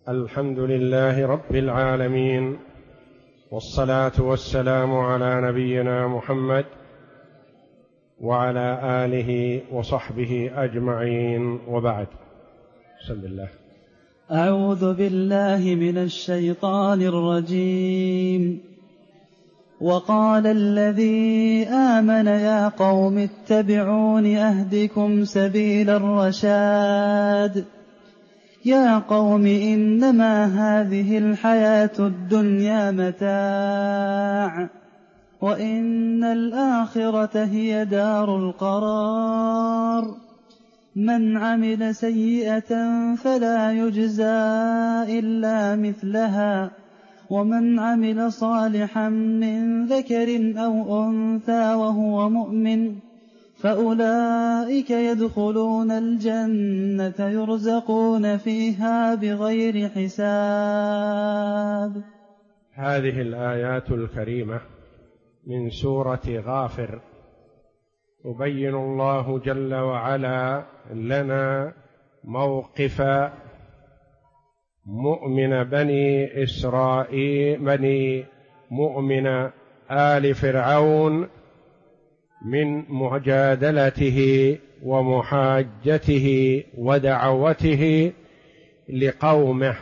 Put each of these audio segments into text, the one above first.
الحمد لله رب العالمين، والصلاة والسلام على نبينا محمد وعلى آله وصحبه أجمعين، وبعد. بسم الله. أعوذ بالله من الشيطان الرجيم. وقال الذي آمن يا قوم اتبعون أهدكم سبيل الرشاد. يا قوم إنما هذه الحياة الدنيا متاع، وإن الآخرة هي دار القرار. من عمل سيئة فلا يجزى إلا مثلها، ومن عمل صالحا من ذكر أو أنثى وهو مؤمن فأولئك يدخلون الجنة يرزقون فيها بغير حساب. هذه الآيات الكريمة من سورة غافر يبين الله جل وعلا لنا موقف مؤمن بني إسرائيل، مؤمن آل فرعون من مجادلته ومحاجته ودعوته لقومه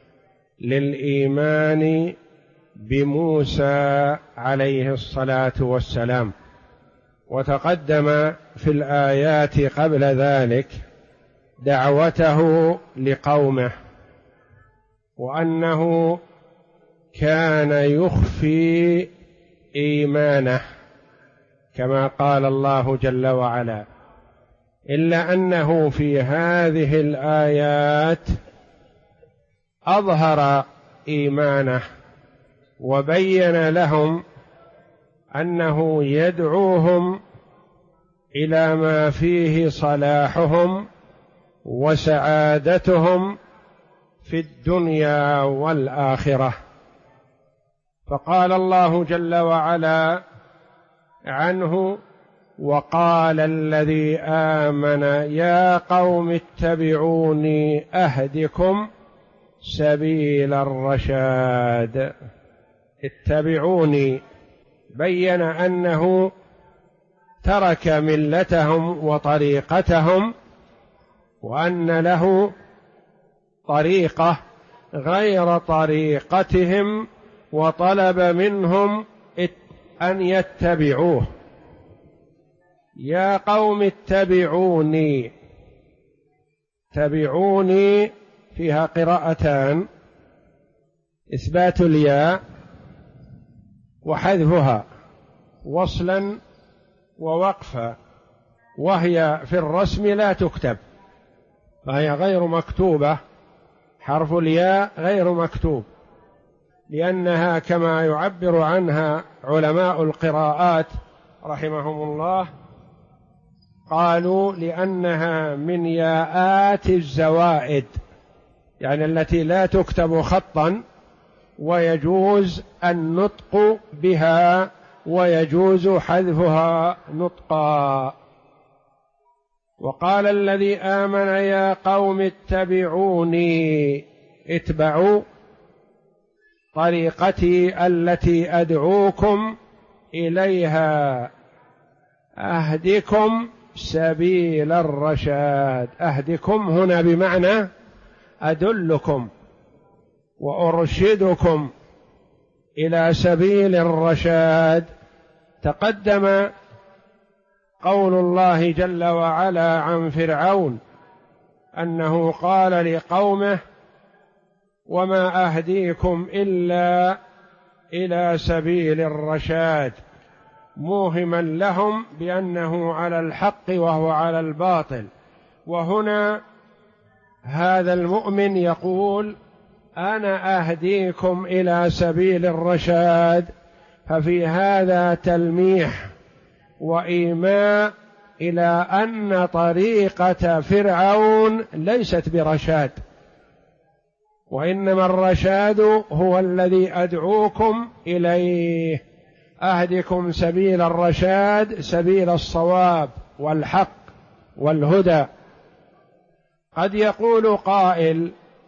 للإيمان بموسى عليه الصلاة والسلام. وتقدم في الآيات قبل ذلك دعوته لقومه، وأنه كان يخفي إيمانه كما قال الله جل وعلا، إلا أنه في هذه الآيات أظهر إيمانه وبين لهم أنه يدعوهم إلى ما فيه صلاحهم وسعادتهم في الدنيا والآخرة. فقال الله جل وعلا عنه: وقال الذي آمن يا قوم اتبعوني أهدكم سبيل الرشاد. اتبعوني، بين أنه ترك ملتهم وطريقتهم، وأن له طريقة غير طريقتهم، وطلب منهم أن يتبعوه. يا قوم اتبعوني، اتبعوني فيها قراءتان: إثبات الياء وحذفها وصلا ووقفا، وهي في الرسم لا تكتب، فهي غير مكتوبة، حرف الياء غير مكتوب، لأنها كما يعبر عنها علماء القراءات رحمهم الله، قالوا لأنها من ياءات الزوائد، يعني التي لا تكتب خطا ويجوز النطق بها ويجوز حذفها نطقا. وقال الذي آمن يا قوم اتبعوني، اتبعوا طريقتي التي أدعوكم إليها، أهدكم سبيل الرشاد. أهدكم هنا بمعنى أدلكم وأرشدكم إلى سبيل الرشاد. تقدم قول الله جل وعلا عن فرعون أنه قال لقومه: وما أهديكم إلا إلى سبيل الرشاد، موهما لهم بأنه على الحق وهو على الباطل. وهنا هذا المؤمن يقول: أنا أهديكم إلى سبيل الرشاد، ففي هذا تلميح وإيماء إلى أن طريقة فرعون ليست برشاد، وإنما الرشاد هو الذي أدعوكم إليه. أهدكم سبيل الرشاد، سبيل الصواب والحق والهدى. قد يقول قائل: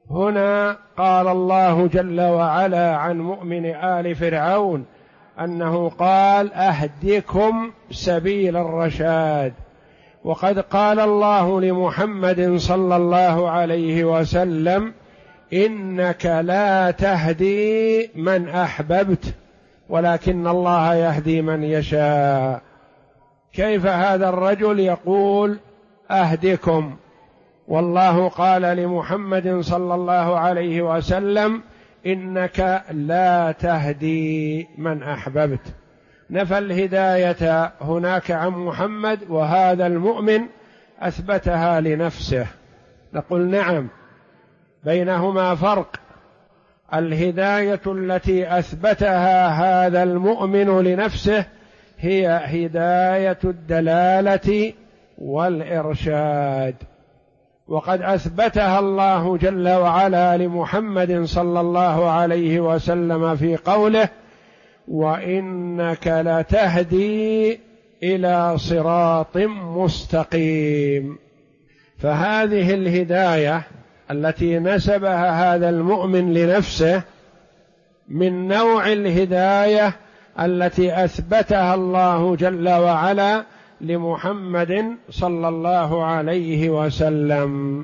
هنا قال الله جل وعلا عن مؤمن آل فرعون أنه قال أهدكم سبيل الرشاد، وقد قال الله لمحمد صلى الله عليه وسلم إنك لا تهدي من أحببت ولكن الله يهدي من يشاء. كيف هذا الرجل يقول أهدكم والله قال لمحمد صلى الله عليه وسلم إنك لا تهدي من أحببت؟ نفى الهداية هناك عن محمد، وهذا المؤمن أثبتها لنفسه. نقول نعم، بينهما فرق. الهداية التي أثبتها هذا المؤمن لنفسه هي هداية الدلالة والإرشاد، وقد أثبتها الله جل وعلا لمحمد صلى الله عليه وسلم في قوله وإنك لتهدي إلى صراط مستقيم. فهذه الهداية التي نسبها هذا المؤمن لنفسه من نوع الهداية التي أثبتها الله جل وعلا لمحمد صلى الله عليه وسلم.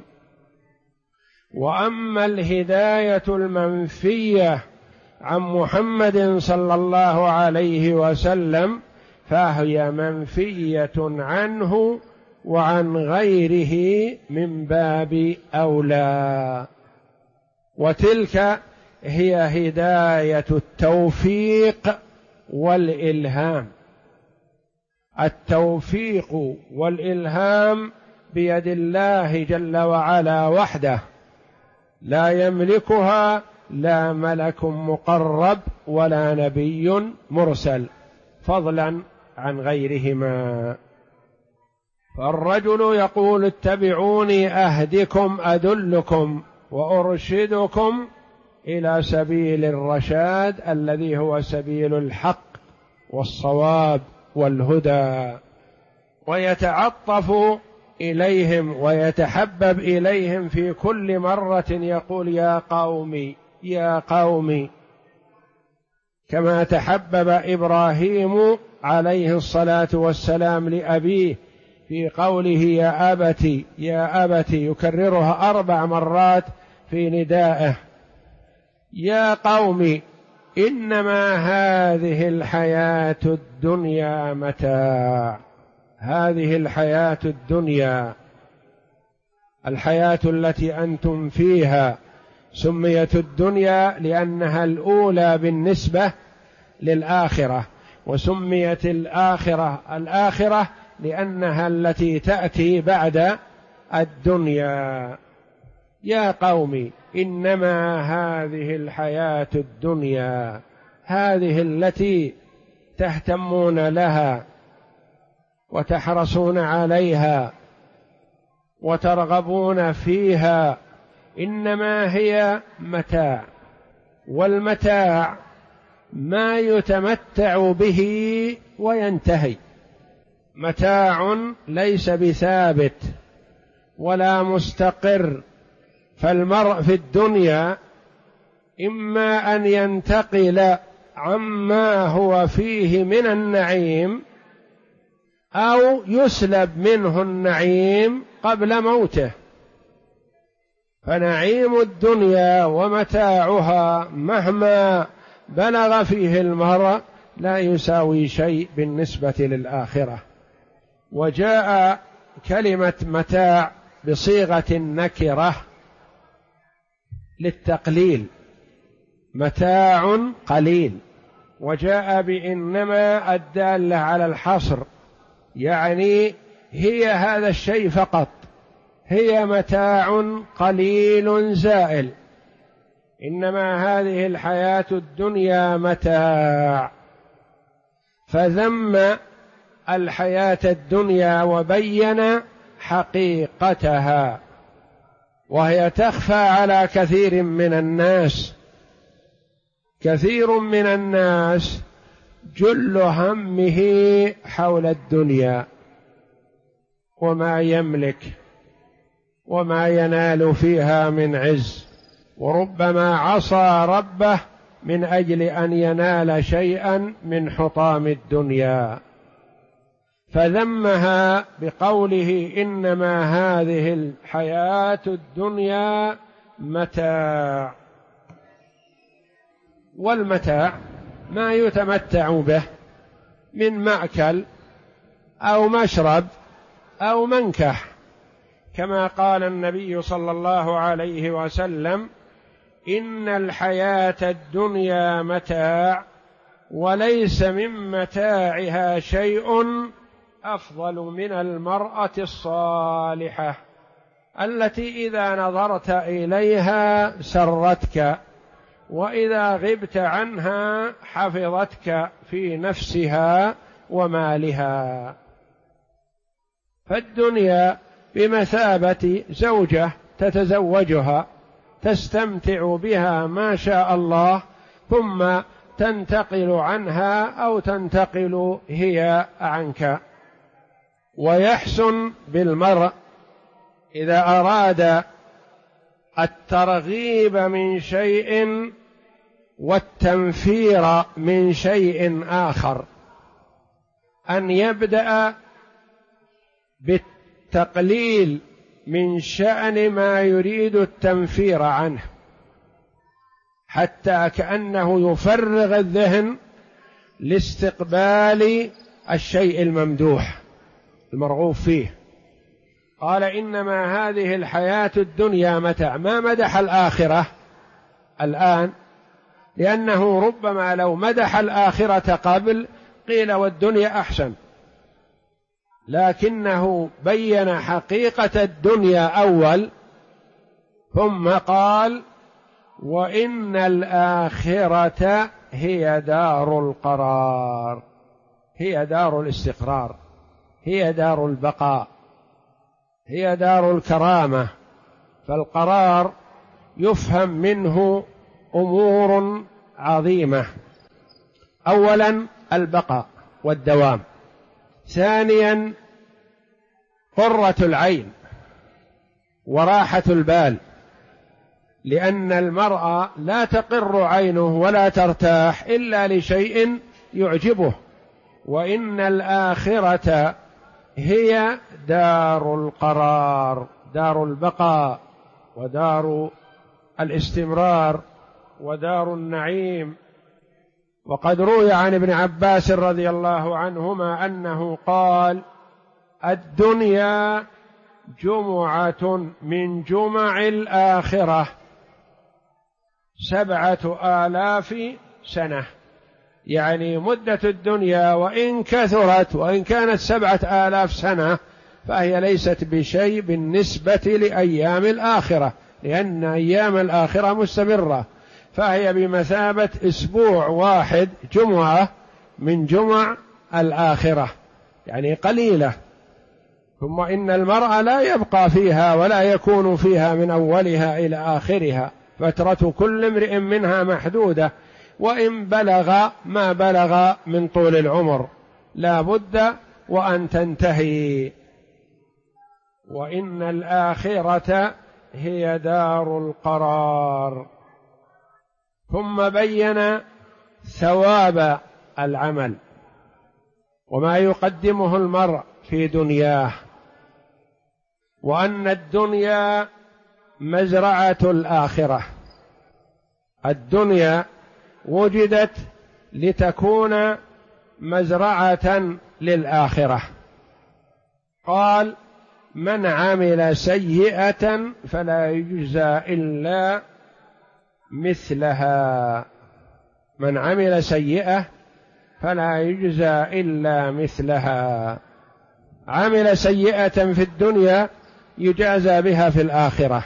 وأما الهداية المنفية عن محمد صلى الله عليه وسلم فهي منفية عنه وعن غيره من باب أولى، وتلك هي هداية التوفيق والإلهام. التوفيق والإلهام بيد الله جل وعلا وحده، لا يملكها لا ملك مقرب ولا نبي مرسل، فضلا عن غيرهما. فالرجل يقول اتبعوني أهدكم أدلكم وأرشدكم إلى سبيل الرشاد الذي هو سبيل الحق والصواب والهدى، ويتعطف إليهم ويتحبب إليهم في كل مرة يقول يا قومي يا قومي، كما تحبب إبراهيم عليه الصلاة والسلام لأبيه في قوله يا أبت يا أبت، يكررها 4 مرات في ندائه. يا قوم إنما هذه الحياة الدنيا متاع. هذه الحياة الدنيا، الحياة التي أنتم فيها، سميت الدنيا لأنها الأولى بالنسبة للآخرة، وسميت الآخرة لأنها التي تأتي بعد الدنيا. يا قوم إنما هذه الحياة الدنيا، هذه التي تهتمون لها وتحرصون عليها وترغبون فيها، إنما هي متاع، والمتاع ما يتمتع به وينتهي، متاع ليس بثابت ولا مستقر. فالمرء في الدنيا إما أن ينتقل عما هو فيه من النعيم أو يسلب منه النعيم قبل موته. فنعيم الدنيا ومتاعها مهما بلغ فيه المرء لا يساوي شيء بالنسبة للآخرة. وجاء كلمة متاع بصيغة النكرة للتقليل، متاع قليل، وجاء بإنما الدالة على الحصر، يعني هي هذا الشيء فقط، هي متاع قليل زائل، إنما هذه الحياة الدنيا متاع. فذم الحياة الدنيا وبين حقيقتها، وهي تخفى على كثير من الناس. كثير من الناس جل همه حول الدنيا وما يملك وما ينال فيها من عز وربما عصى ربه من أجل أن ينال شيئا من حطام الدنيا، فذمها بقوله إنما هذه الحياة الدنيا متاع. والمتاع ما يتمتع به من مأكل أو مشرب أو منكح، كما قال النبي صلى الله عليه وسلم: إن الحياة الدنيا متاع وليس من متاعها شيء أفضل من المرأة الصالحة التي إذا نظرت إليها سرتك، وإذا غبت عنها حفظتك في نفسها ومالها. فالدنيا بمثابة زوجة تتزوجها تستمتع بها ما شاء الله، ثم تنتقل عنها أو تنتقل هي عنك. ويحسن بالمرء إذا أراد الترغيب من شيء والتنفير من شيء آخر أن يبدأ بالتقليل من شأن ما يريد التنفير عنه، حتى كأنه يفرغ الذهن لاستقبال الشيء الممدوح المرغوب فيه. قال: إنما هذه الحياة الدنيا متاع، ما مدح الآخرة الآن، لأنه ربما لو مدح الآخرة قبل قيل والدنيا أحسن، لكنه بين حقيقة الدنيا أول، ثم قال: وإن الآخرة هي دار القرار، هي دار الاستقرار، هي دار البقاء، هي دار الكرامة. فالقرار يفهم منه أمور عظيمة: أولا البقاء والدوام، ثانيا قرة العين وراحة البال، لأن المرء لا تقر عينه ولا ترتاح إلا لشيء يعجبه. وإن الآخرة هي دار القرار، دار البقاء ودار الاستمرار ودار النعيم. وقد روي عن ابن عباس رضي الله عنهما أنه قال: الدنيا جمعة من جمع الآخرة 7000 سنة، يعني مدة الدنيا وإن كثرت وإن كانت 7000 سنة فهي ليست بشيء بالنسبة لأيام الآخرة، لأن أيام الآخرة مستمرة، فهي بمثابة أسبوع واحد، جمعة من جمع الآخرة، يعني قليلة. ثم إن المرء لا يبقى فيها ولا يكون فيها من أولها إلى آخرها، فترة كل امرئ منها محدودة، وإن بلغ ما بلغ من طول العمر لا بد وأن تنتهي. وإن الآخرة هي دار القرار. ثم بين ثواب العمل وما يقدمه المرء في دنياه، وأن الدنيا مزرعة الآخرة. الدنيا وجدت لتكون مزرعة للآخرة. قال: من عمل سيئة فلا يجزى إلا مثلها. من عمل سيئة فلا يجزى إلا مثلها. عمل سيئة في الدنيا يجازى بها في الآخرة،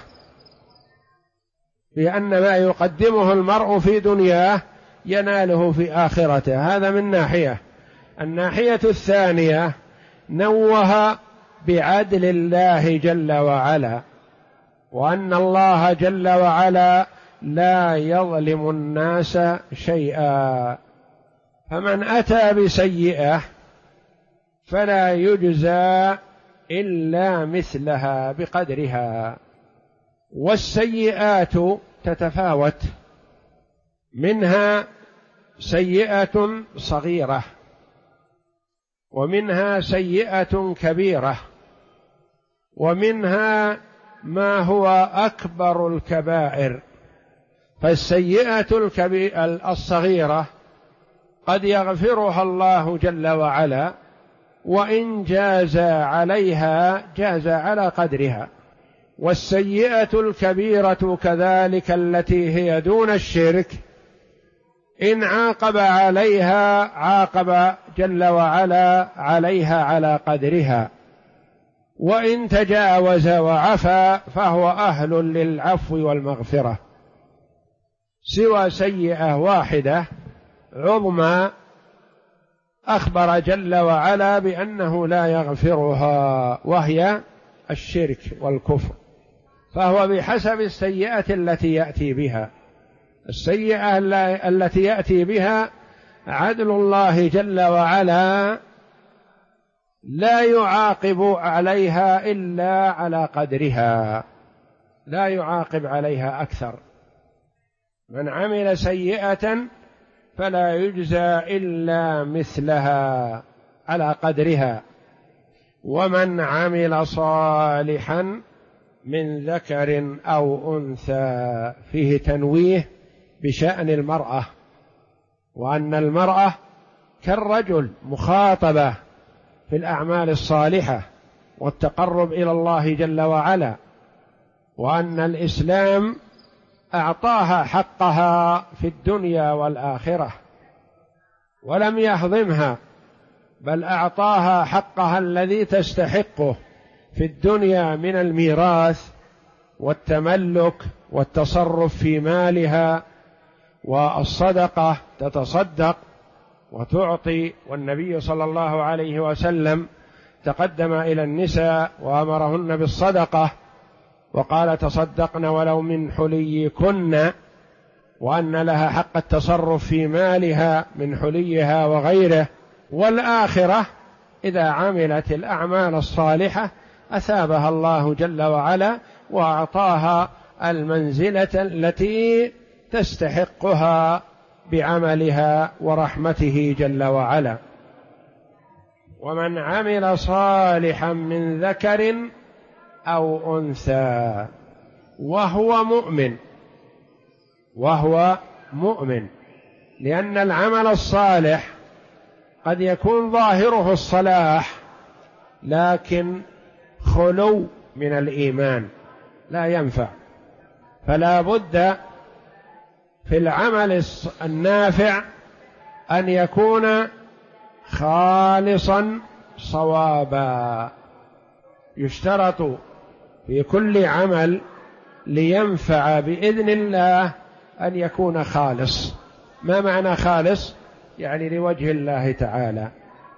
لأن ما يقدمه المرء في دنياه يناله في آخرته. هذا من ناحية. الناحية الثانية نوه بعدل الله جل وعلا، وأن الله جل وعلا لا يظلم الناس شيئا، فمن أتى بسيئة فلا يجزى إلا مثلها بقدرها. والسيئات تتفاوت، منها سيئة صغيرة ومنها سيئة كبيرة ومنها ما هو أكبر الكبائر. فالسيئة الصغيرة قد يغفرها الله جل وعلا، وإن جاز عليها جاز على قدرها. والسيئة الكبيرة كذلك التي هي دون الشرك إن عاقب عليها عاقب جل وعلا عليها على قدرها، وإن تجاوز وعفى فهو أهل للعفو والمغفرة، سوى سيئة واحدة عظمى أخبر جل وعلا بأنه لا يغفرها، وهي الشرك والكفر. فهو بحسب السيئة التي يأتي بها. السيئة التي يأتي بها عدل الله جل وعلا لا يعاقب عليها إلا على قدرها، لا يعاقب عليها أكثر. من عمل سيئة فلا يجزى إلا مثلها على قدرها، ومن عمل صالحا من ذكر أو أنثى، فيه تنويه بشأن المرأة، وأن المرأة كالرجل مخاطبة في الأعمال الصالحة والتقرب إلى الله جل وعلا، وأن الإسلام أعطاها حقها في الدنيا والآخرة ولم يهضمها، بل أعطاها حقها الذي تستحقه في الدنيا من الميراث والتملك والتصرف في مالها، والصدقة تتصدق وتعطي. والنبي صلى الله عليه وسلم تقدم إلى النساء وأمرهن بالصدقة وقال تصدقن ولو من حليكن، وأن لها حق التصرف في مالها من حليها وغيره. والآخرة إذا عملت الأعمال الصالحة أثابها الله جل وعلا وأعطاها المنزلة التي تستحقها بعملها ورحمته جل وعلا. ومن عمل صالحا من ذكر أو أنثى وهو مؤمن، لأن العمل الصالح قد يكون ظاهره الصلاح لكن خلو من الإيمان لا ينفع، فلا بد في العمل النافع أن يكون خالصا صوابا. يشترط في كل عمل لينفع بإذن الله أن يكون خالص. ما معنى خالص؟ يعني لوجه الله تعالى،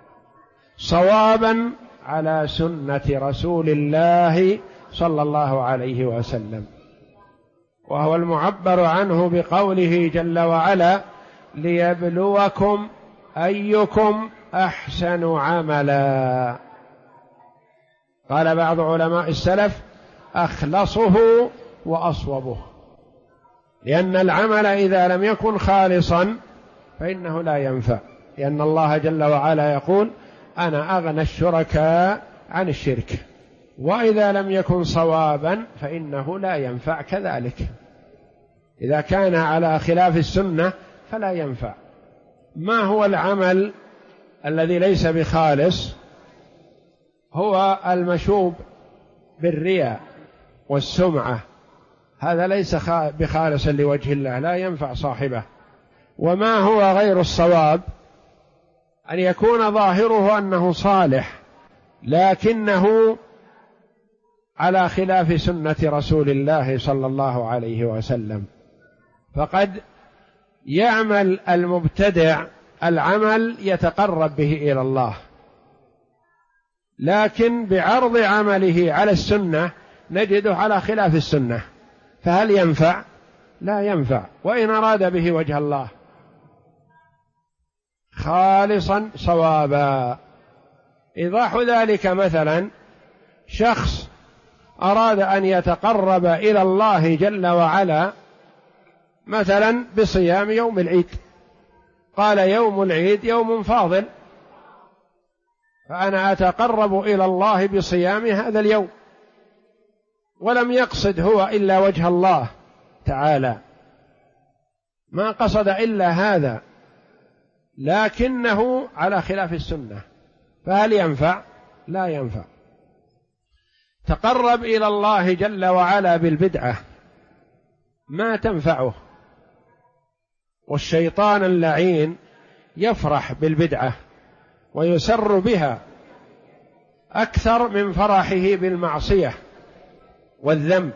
صوابا على سنة رسول الله صلى الله عليه وسلم، وهو المعبر عنه بقوله جل وعلا ليبلوكم أيكم أحسن عملا. قال بعض علماء السلف أخلصه وأصوبه، لأن العمل إذا لم يكن خالصا فإنه لا ينفع، لأن الله جل وعلا يقول أنا أغنى الشركاء عن الشرك. وإذا لم يكن صوابا فإنه لا ينفع كذلك، إذا كان على خلاف السنة فلا ينفع. ما هو العمل الذي ليس بخالص؟ هو المشوب بالرياء والسمعة، هذا ليس بخالص لوجه الله، لا ينفع صاحبه. وما هو غير الصواب؟ أن يكون ظاهره أنه صالح لكنه على خلاف سنة رسول الله صلى الله عليه وسلم. فقد يعمل المبتدع العمل يتقرب به إلى الله، لكن بعرض عمله على السنة نجده على خلاف السنة، فهل ينفع؟ لا ينفع، وإن أراد به وجه الله خالصا صوابا. إيضاح ذلك مثلا شخص أراد أن يتقرب إلى الله جل وعلا مثلا بصيام يوم العيد، قال يوم العيد يوم فاضل، فأنا أتقرب إلى الله بصيام هذا اليوم، ولم يقصد هو إلا وجه الله تعالى، ما قصد إلا هذا، لكنه على خلاف السنة، فهل ينفع؟ لا ينفع. تقرب إلى الله جل وعلا بالبدعة ما تنفعه، والشيطان اللعين يفرح بالبدعة ويسر بها أكثر من فرحه بالمعصية والذنب.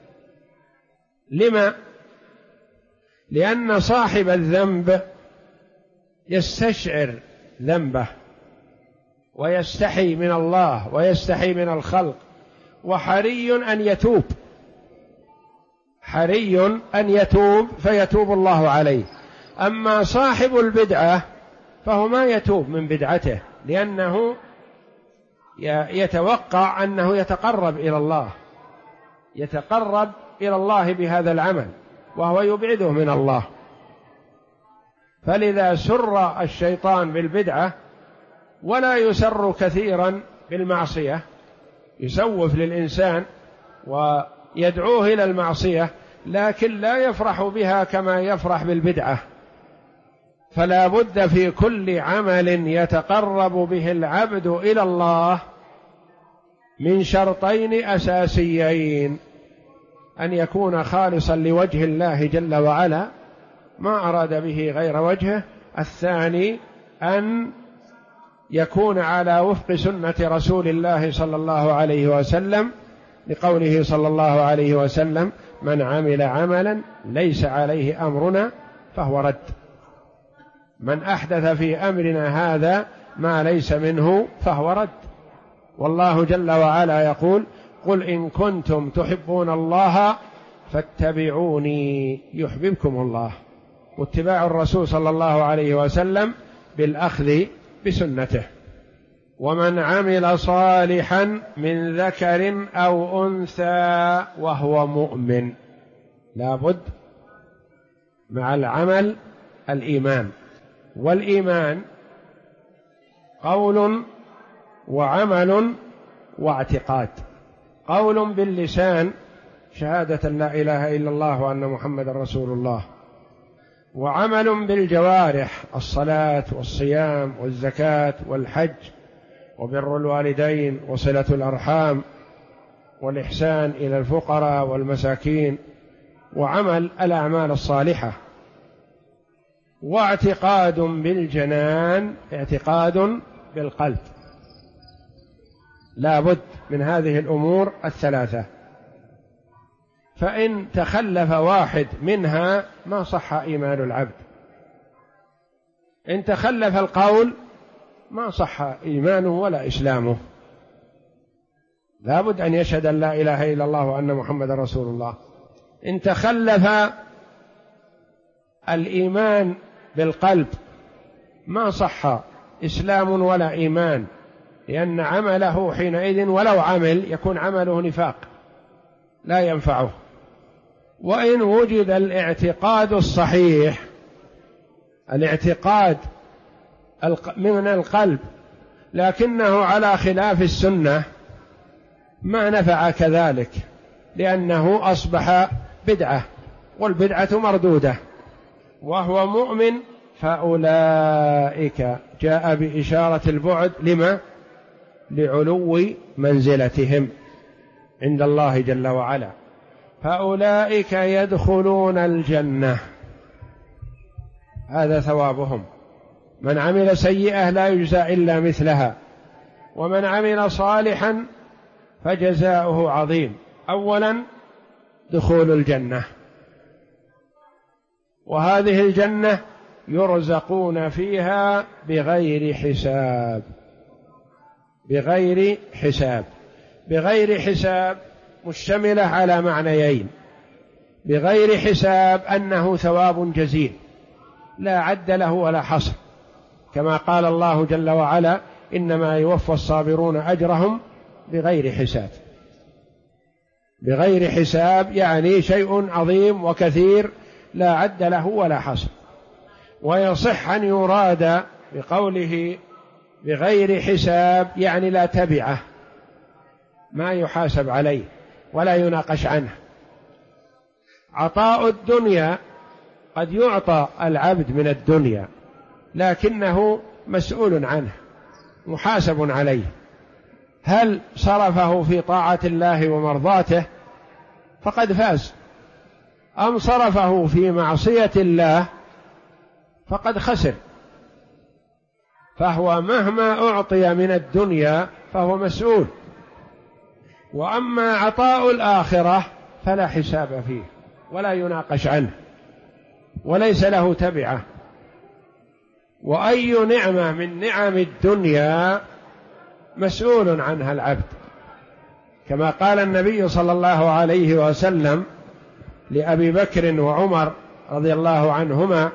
لما؟ لأن صاحب الذنب يستشعر ذنبه ويستحي من الله ويستحي من الخلق، وحري أن يتوب، حري أن يتوب فيتوب الله عليه. أما صاحب البدعة فهو ما يتوب من بدعته، لأنه يتوقع أنه يتقرب إلى الله، يتقرب إلى الله بهذا العمل وهو يبعده من الله. فلذا سر الشيطان بالبدعة ولا يسر كثيرا بالمعصية، يسوف للإنسان ويدعوه إلى المعصية، لكن لا يفرح بها كما يفرح بالبدعة. فلا بد في كل عمل يتقرب به العبد إلى الله من شرطين أساسيين: أن يكون خالصا لوجه الله جل وعلا ما أراد به غير وجهه، الثاني أن يكون على وفق سنة رسول الله صلى الله عليه وسلم، لقوله صلى الله عليه وسلم: من عمل عملا ليس عليه أمرنا فهو رد. من أحدث في أمرنا هذا ما ليس منه فهو رد. والله جل وعلا يقول: قل إن كنتم تحبون الله فاتبعوني يحببكم الله. واتباع الرسول صلى الله عليه وسلم بالأخذ بسنته. ومن عمل صالحا من ذكر أو أنثى وهو مؤمن، لابد مع العمل الإيمان، والإيمان قول وعمل واعتقاد. قول باللسان شهادة لا إله إلا الله وأن محمد رسول الله، وعمل بالجوارح الصلاة والصيام والزكاة والحج وبر الوالدين وصلة الأرحام والإحسان إلى الفقراء والمساكين، وعمل الأعمال الصالحة. واعتقاد بالجنان، اعتقاد بالقلب. لا بد من هذه الأمور الثلاثة، فإن تخلف واحد منها ما صح إيمان العبد. إن تخلف القول ما صح إيمانه ولا إسلامه. لا بد أن يشهد أن لا إله إلا الله وأن محمد رسول الله. إن تخلف الإيمان بالقلب ما صح إسلام ولا إيمان، لأن عمله حينئذ ولو عمل يكون عمله نفاق لا ينفعه. وإن وجد الاعتقاد الصحيح، الاعتقاد من القلب لكنه على خلاف السنة، ما نفع كذلك، لأنه أصبح بدعة، والبدعة مردودة. وهو مؤمن فأولئك جاء بإشارة البعد، لما؟ لعلو منزلتهم عند الله جل وعلا. فأولئك يدخلون الجنة، هذا ثوابهم. من عمل سيئة لا يجزى إلا مثلها، ومن عمل صالحا فجزاؤه عظيم. أولا دخول الجنة، وهذه الجنة يرزقون فيها بغير حساب. بغير حساب، بغير حساب مشتملة على معنيين: بغير حساب أنه ثواب جزيل لا عد له ولا حصر، كما قال الله جل وعلا: إنما يوفى الصابرون أجرهم بغير حساب. بغير حساب يعني شيء عظيم وكثير لا عد له ولا حصر. ويصح أن يراد بقوله بغير حساب يعني لا تبعه، ما يحاسب عليه ولا يناقش عنه. عطاء الدنيا قد يعطى العبد من الدنيا لكنه مسؤول عنه محاسب عليه، هل صرفه في طاعة الله ومرضاته فقد فاز، أم صرفه في معصية الله فقد خسر. فهو مهما أعطي من الدنيا فهو مسؤول. وأما عطاء الآخرة فلا حساب فيه ولا يناقش عنه وليس له تبعة. وأي نعمة من نعم الدنيا مسؤول عنها العبد، كما قال النبي صلى الله عليه وسلم لأبي بكر وعمر رضي الله عنهما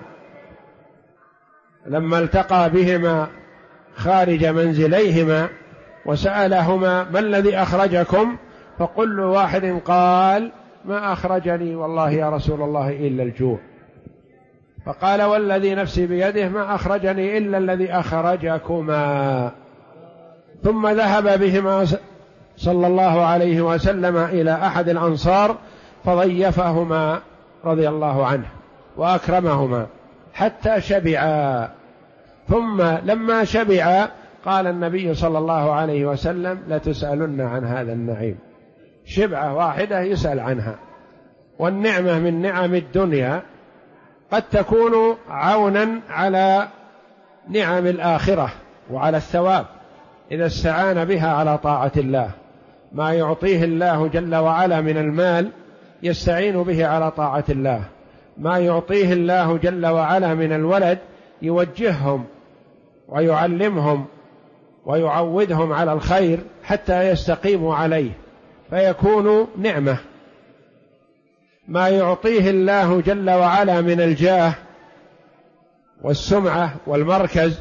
لما التقى بهما خارج منزليهما وسألهما ما الذي أخرجكم، فكل واحد قال ما أخرجني والله يا رسول الله إلا الجوع. فقال والذي نفسي بيده ما أخرجني إلا الذي أخرجكما. ثم ذهب بهما صلى الله عليه وسلم إلى أحد الأنصار فضيفهما رضي الله عنه وأكرمهما حتى شبعا. ثم لما شبعا قال النبي صلى الله عليه وسلم لتسألن عن هذا النعيم. شبعة واحدة يسأل عنها. والنعمة من نعم الدنيا قد تكون عونا على نعم الآخرة وعلى الثواب إذا استعان بها على طاعة الله. ما يعطيه الله جل وعلا من المال يستعين به على طاعة الله، ما يعطيه الله جل وعلا من الولد يوجههم ويعلمهم ويعودهم على الخير حتى يستقيموا عليه فيكون نعمة. ما يعطيه الله جل وعلا من الجاه والسمعة والمركز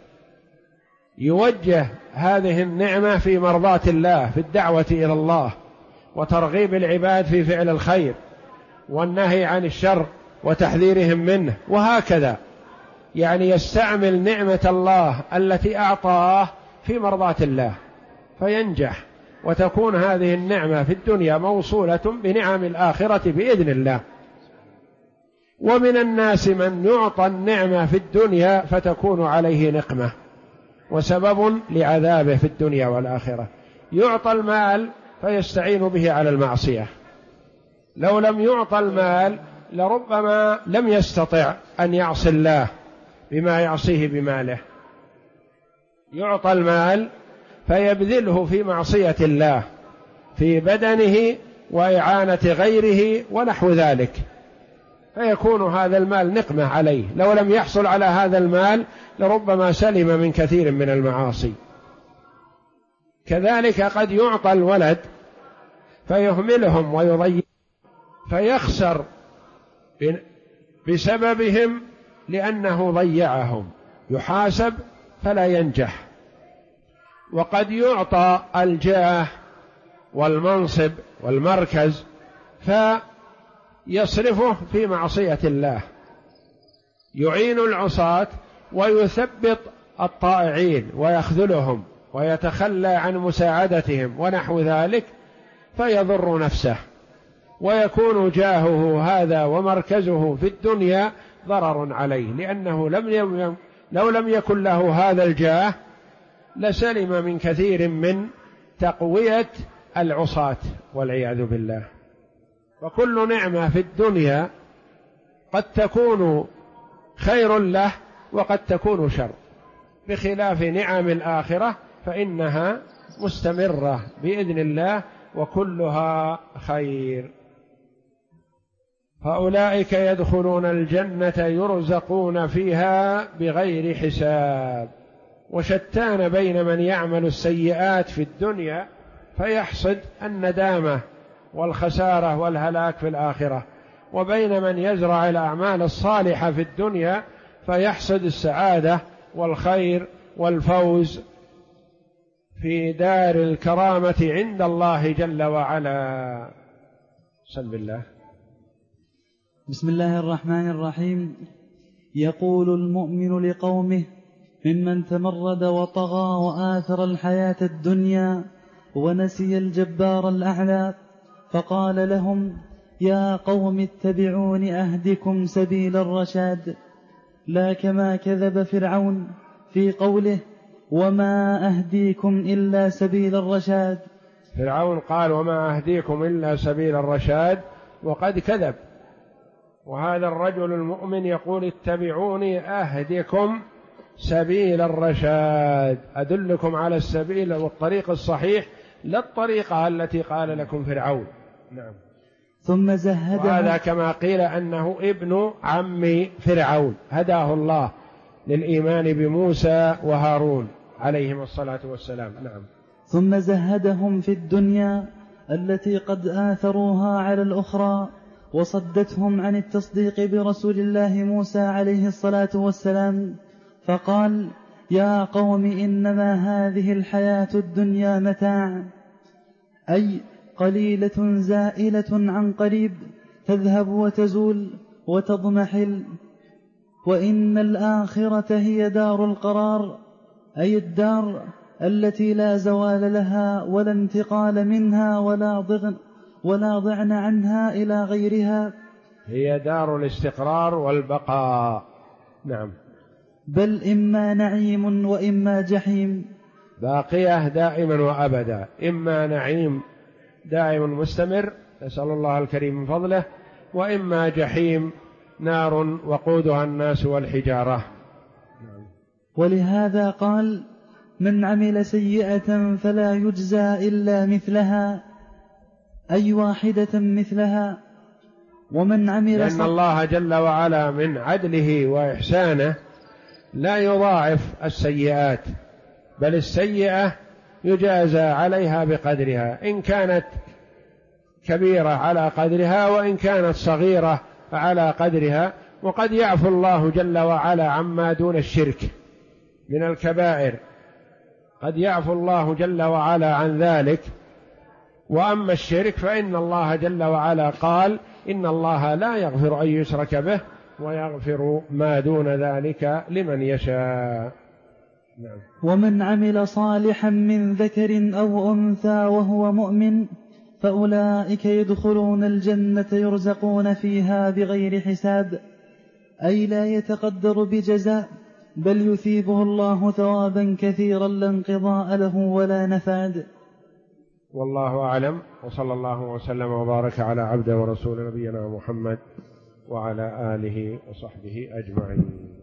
يوجه هذه النعمة في مرضاة الله، في الدعوة إلى الله وترغيب العباد في فعل الخير والنهي عن الشر وتحذيرهم منه، وهكذا يعني يستعمل نعمة الله التي أعطاه في مرضاة الله فينجح، وتكون هذه النعمة في الدنيا موصولة بنعم الآخرة بإذن الله. ومن الناس من يعطى النعمة في الدنيا فتكون عليه نقمة وسبب لعذابه في الدنيا والآخرة. يعطى المال فيستعين به على المعصية، لو لم يعطى المال لربما لم يستطع أن يعصي الله بما يعصيه بماله. يعطى المال فيبذله في معصية الله في بدنه وإعانة غيره ونحو ذلك، فيكون هذا المال نقمة عليه. لو لم يحصل على هذا المال لربما سلم من كثير من المعاصي. كذلك قد يعطى الولد فيهملهم ويضيع فيخسر بسببهم لأنه ضيعهم، يحاسب فلا ينجح. وقد يعطى الجاه والمنصب والمركز فيصرفه في معصية الله، يعين العصاة ويثبط الطائعين ويخذلهم ويتخلى عن مساعدتهم ونحو ذلك فيضر نفسه، ويكون جاهه هذا ومركزه في الدنيا ضرر عليه، لأنه لو لم يكن له هذا الجاه لسلم من كثير من تقوية العصاة والعياذ بالله. وكل نعمة في الدنيا قد تكون خير له وقد تكون شر، بخلاف نعم الآخرة فإنها مستمرة بإذن الله وكلها خير. فأولئك يدخلون الجنة يرزقون فيها بغير حساب. وشتان بين من يعمل السيئات في الدنيا فيحصد الندامة والخسارة والهلاك في الآخرة، وبين من يزرع الأعمال الصالحة في الدنيا فيحصد السعادة والخير والفوز في دار الكرامة عند الله جل وعلا. بسم الله. بسم الله الرحمن الرحيم. يقول المؤمن لقومه ممن تمرد وطغى وآثر الحياة الدنيا ونسي الجبار الأعلى، فقال لهم: يا قوم اتبعون أهدكم سبيل الرشاد، لا كما كذب فرعون في قوله: وما أهديكم إلا سبيل الرشاد. فرعون قال: وما أهديكم إلا سبيل الرشاد، وقد كذب. وهذا الرجل المؤمن يقول: اتبعوني أهدكم سبيل الرشاد، أدلكم على السبيل والطريق الصحيح، لا الطريقة التي قال لكم فرعون. نعم. ثم زهده، وهذا كما قيل أنه ابن عم فرعون، هداه الله للإيمان بموسى وهارون عليهم الصلاة والسلام. نعم. ثم زهدهم في الدنيا التي قد آثروها على الأخرى، وصدتهم عن التصديق برسول الله موسى عليه الصلاة والسلام، فقال: يا قوم إنما هذه الحياة الدنيا متاع، أي قليلة زائلة عن قريب، تذهب وتزول وتضمحل، وإن الآخرة هي دار القرار، أي الدار التي لا زوال لها ولا انتقال منها ولا ضعن عنها إلى غيرها، هي دار الاستقرار والبقاء. نعم. بل إما نعيم وإما جحيم، باقية دائما وأبدا، إما نعيم دائم مستمر نسأل الله الكريم من فضله، وإما جحيم نار وقودها الناس والحجارة. ولهذا قال: من عمل سيئة فلا يجزى إلا مثلها، أي واحدة مثلها. ومن عمل لأن الله جل وعلا من عدله وإحسانه لا يضاعف السيئات، بل السيئة يجازى عليها بقدرها، إن كانت كبيرة على قدرها وإن كانت صغيرة على قدرها. وقد يعفو الله جل وعلا عما دون الشرك من الكبائر، قد يعفو الله جل وعلا عن ذلك. وأما الشرك فإن الله جل وعلا قال: إن الله لا يغفر أن يشرك به ويغفر ما دون ذلك لمن يشاء. نعم. ومن عمل صالحا من ذكر أو أنثى وهو مؤمن فأولئك يدخلون الجنة يرزقون فيها بغير حساب، أي لا يتقدر بجزاء، بل يثيبه الله ثوابا كثيرا لا انقضاء له ولا نفاد. والله أعلم، وصلى الله وسلم وبارك على عبده ورسول نبينا محمد وعلى آله وصحبه أجمعين.